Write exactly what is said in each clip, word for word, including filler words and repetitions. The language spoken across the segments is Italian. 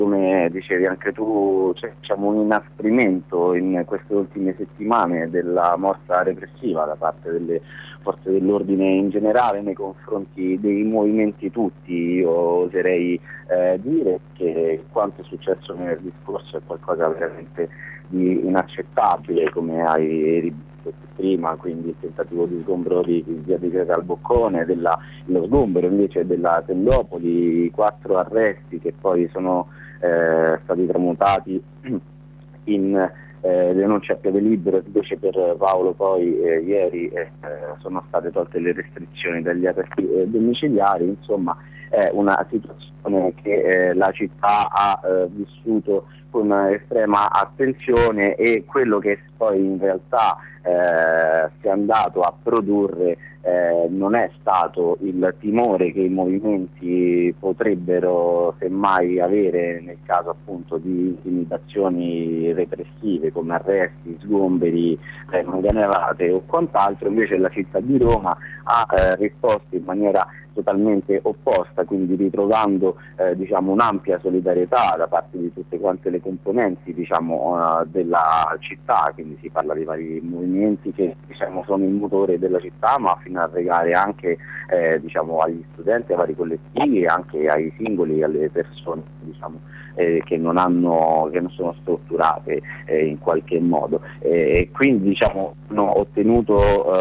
come dicevi anche tu, c'è diciamo, un inasprimento in queste ultime settimane della mossa repressiva da parte delle forze dell'ordine in generale nei confronti dei movimenti tutti. Io oserei eh, dire che quanto è successo venerdì scorso è qualcosa veramente di inaccettabile, come hai ribadito prima, quindi il tentativo di sgombero di via di Greta al Boccone, della, lo sgombero invece della Tendopoli, quattro arresti che poi sono eh, stati tramutati in eh, denunce a piede libero. Invece per Paolo poi eh, ieri eh, sono state tolte le restrizioni dagli arresti eh, domiciliari. Insomma è una situazione che eh, la città ha eh, vissuto con estrema attenzione, e quello che poi in realtà eh, si è andato a produrre eh, non è stato il timore che i movimenti potrebbero semmai avere nel caso appunto di intimidazioni repressive come arresti, sgomberi, eh, manganellate o quant'altro. Invece la città di Roma ha eh, risposto in maniera totalmente opposta, quindi ritrovando eh, diciamo un'ampia solidarietà da parte di tutte quante le componenti diciamo uh, della città, quindi si parla di vari movimenti che diciamo sono il motore della città, ma fino a regare anche eh, diciamo agli studenti, ai vari collettivi, anche ai singoli, alle persone diciamo eh, che non hanno che non sono strutturate eh, in qualche modo, e eh, quindi diciamo hanno ottenuto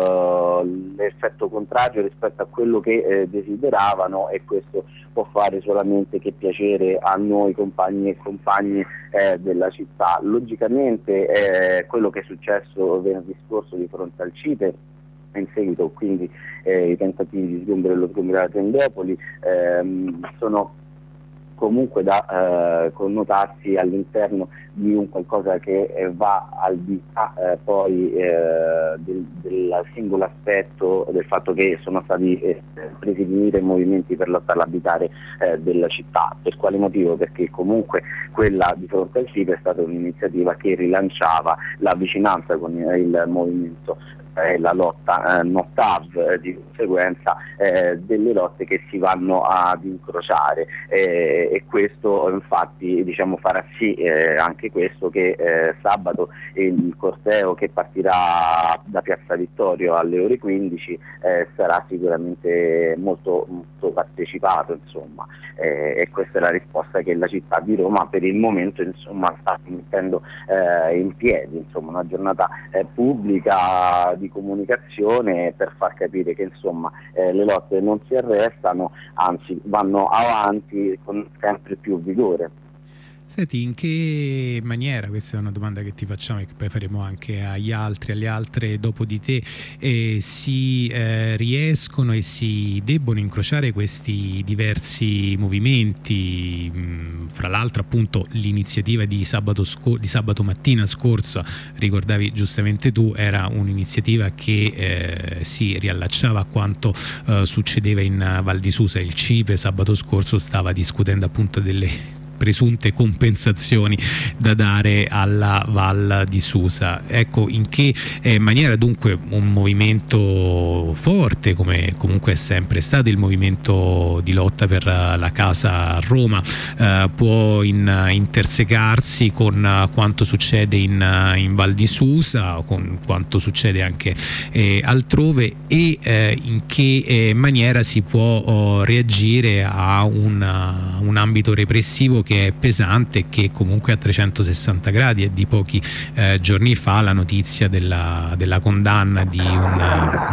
eh, l'effetto contrario rispetto a quello che eh, desideravano, e questo può fare solamente che piacere a noi compagni e compagni eh, della città. Logicamente eh, quello che è successo venerdì scorso di fronte al CIPE, in seguito quindi eh, i tentativi di sgombero dello sgombero della Tendopoli ehm, sono comunque da eh, connotarsi all'interno di un qualcosa che eh, va al di là eh, poi eh, del, del singolo aspetto del fatto che sono stati eh, presi di mira i movimenti per lottare all'abitare eh, della città. Per quale motivo? Perché comunque quella di fronte al CIPE è stata un'iniziativa che rilanciava la vicinanza con il movimento, eh, la lotta eh, Nottav, eh, di conseguenza eh, delle lotte che si vanno ad incrociare, eh, e questo infatti diciamo farà sì eh, anche questo che eh, sabato il corteo che partirà da Piazza Vittorio alle ore quindici eh, sarà sicuramente molto, molto partecipato, insomma, eh, e questa è la risposta che la città di Roma per il momento insomma sta mettendo eh, in piedi, insomma una giornata eh, pubblica di comunicazione per far capire che insomma eh, le lotte non si arrestano, anzi vanno avanti con sempre più vigore. Senti, in che maniera, questa è una domanda che ti facciamo e che poi faremo anche agli altri, alle altre dopo di te, eh, si eh, riescono e si debbono incrociare questi diversi movimenti? Mh, fra l'altro appunto l'iniziativa di sabato, di sabato mattina scorsa, ricordavi giustamente tu, era un'iniziativa che eh, si riallacciava a quanto eh, succedeva in Val di Susa. Il CIPE sabato scorso stava discutendo appunto delle presunte compensazioni da dare alla Val di Susa. Ecco, in che eh, maniera dunque un movimento forte, come comunque è sempre stato il movimento di lotta per la casa a Roma, eh, può in, intersecarsi con uh, quanto succede in, uh, in Val di Susa, con quanto succede anche eh, altrove, e eh, in che eh, maniera si può oh, reagire a un, uh, un ambito repressivo che è pesante e che comunque a trecentosessanta gradi. È di pochi eh, giorni fa la notizia della, della condanna di un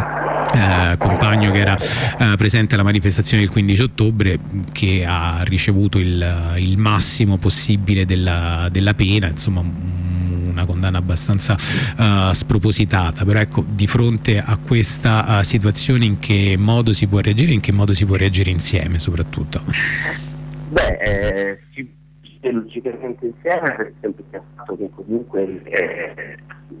eh, compagno che era eh, presente alla manifestazione del quindici ottobre, che ha ricevuto il, il massimo possibile della, della pena, insomma una condanna abbastanza uh, spropositata. Però ecco, di fronte a questa uh, situazione in che modo si può reagire, in che modo si può reagire insieme soprattutto? Beh, eh, si logicamente insieme, per esempio il fatto che comunque eh,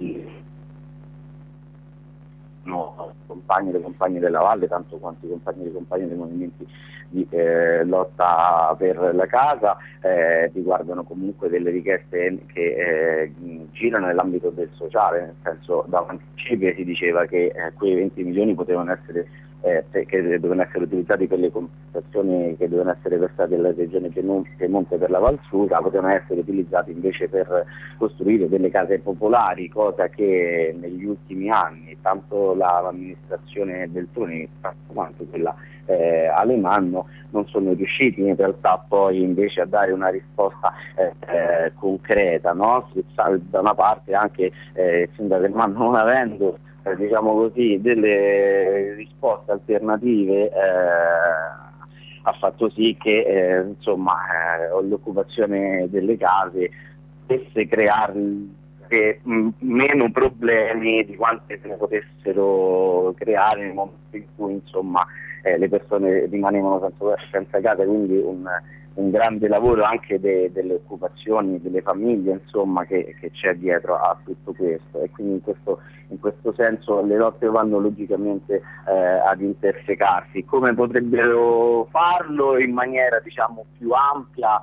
no, compagni e compagni della Valle, tanto quanto i compagni e compagni dei movimenti di eh, lotta per la casa, eh, riguardano comunque delle richieste che eh, girano nell'ambito del sociale, nel senso davanti al CIPE si diceva che eh, quei venti milioni potevano essere eh, che dovevano essere utilizzati per le compensazioni che dovevano essere versate alla regione Piemonte per la Valsusa, potevano essere utilizzati invece per costruire delle case popolari, cosa che negli ultimi anni tanto l'amministrazione Veltroni quanto quella eh, Alemanno non sono riusciti in realtà poi invece a dare una risposta eh, eh, concreta, no? Da una parte anche eh, il sindaco Alemanno non avendo eh, diciamo così delle risposte alternative eh, ha fatto sì che eh, insomma eh, l'occupazione delle case potesse creare mh, meno problemi di quanti se ne potessero creare nel momento in cui insomma eh, le persone rimanevano senza, senza casa, quindi un, un grande lavoro anche de, delle occupazioni, delle famiglie insomma che, che c'è dietro a tutto questo, e quindi in questo, in questo senso le lotte vanno logicamente eh, ad intersecarsi. Come potrebbero farlo in maniera diciamo più ampia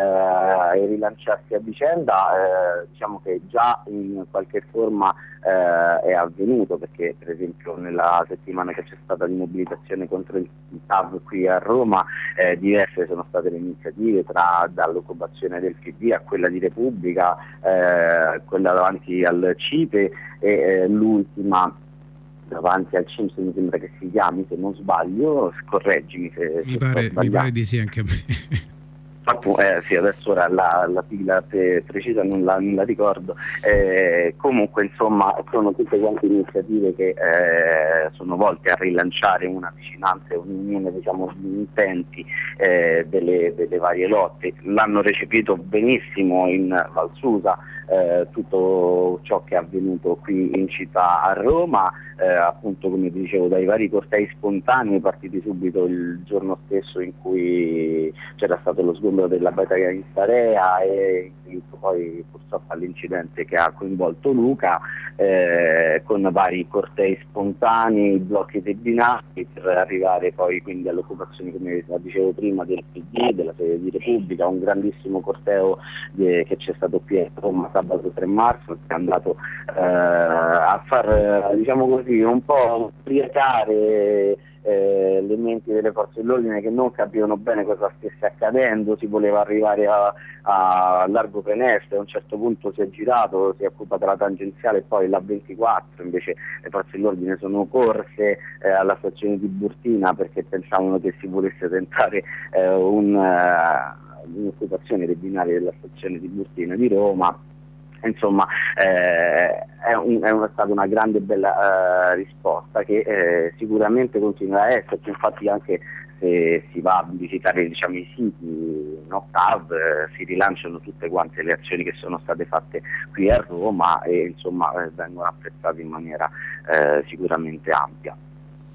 eh, e rilanciarsi a vicenda, eh, diciamo che già in qualche forma eh, è avvenuto, perché per esempio nella settimana che c'è stata di mobilitazione contro il T A V qui a Roma eh, diverse sono state le iniziative, tra dall'occupazione del P D a quella di Repubblica, eh, quella davanti al CIPE e eh, l'ultima davanti al C I M S, mi sembra che si chiami, se non sbaglio, correggimi se, mi se pare, sto mi pare di sì anche a me. Eh, sì, adesso ora la, la sigla precisa non la, non la ricordo, eh, comunque insomma sono tutte quante iniziative che eh, sono volte a rilanciare una vicinanza e un'unione diciamo, di intenti eh, delle, delle varie lotte. L'hanno recepito benissimo in Valsusa eh, tutto ciò che è avvenuto qui in città a Roma, eh, appunto come dicevo dai vari cortei spontanei partiti subito il giorno stesso in cui c'era stato lo sgombero della battaglia in Starea e poi purtroppo all'incidente che ha coinvolto Luca, eh, con vari cortei spontanei, blocchi dei binari per arrivare poi quindi all'occupazione, come dicevo prima, del P D, della sede di Repubblica, un grandissimo corteo che c'è stato qui a Roma sabato tre marzo, che è andato eh, a far diciamo così un po' ubriacare Eh, le menti delle forze dell'ordine che non capivano bene cosa stesse accadendo. Si voleva arrivare a, a Largo Preneste, a un certo punto si è girato, si è occupata la tangenziale e poi la ventiquattro, invece le forze dell'ordine sono corse eh, alla stazione di Burtina perché pensavano che si volesse tentare eh, un, uh, un'occupazione dei binari della stazione di Burtina di Roma. Insomma eh, è, un, è una, stata una grande e bella eh, risposta che eh, sicuramente continuerà a esserci, infatti anche se si va a visitare diciamo, i siti no, T A V eh, si rilanciano tutte quante le azioni che sono state fatte qui a Roma e insomma eh, vengono apprezzate in maniera eh, sicuramente ampia.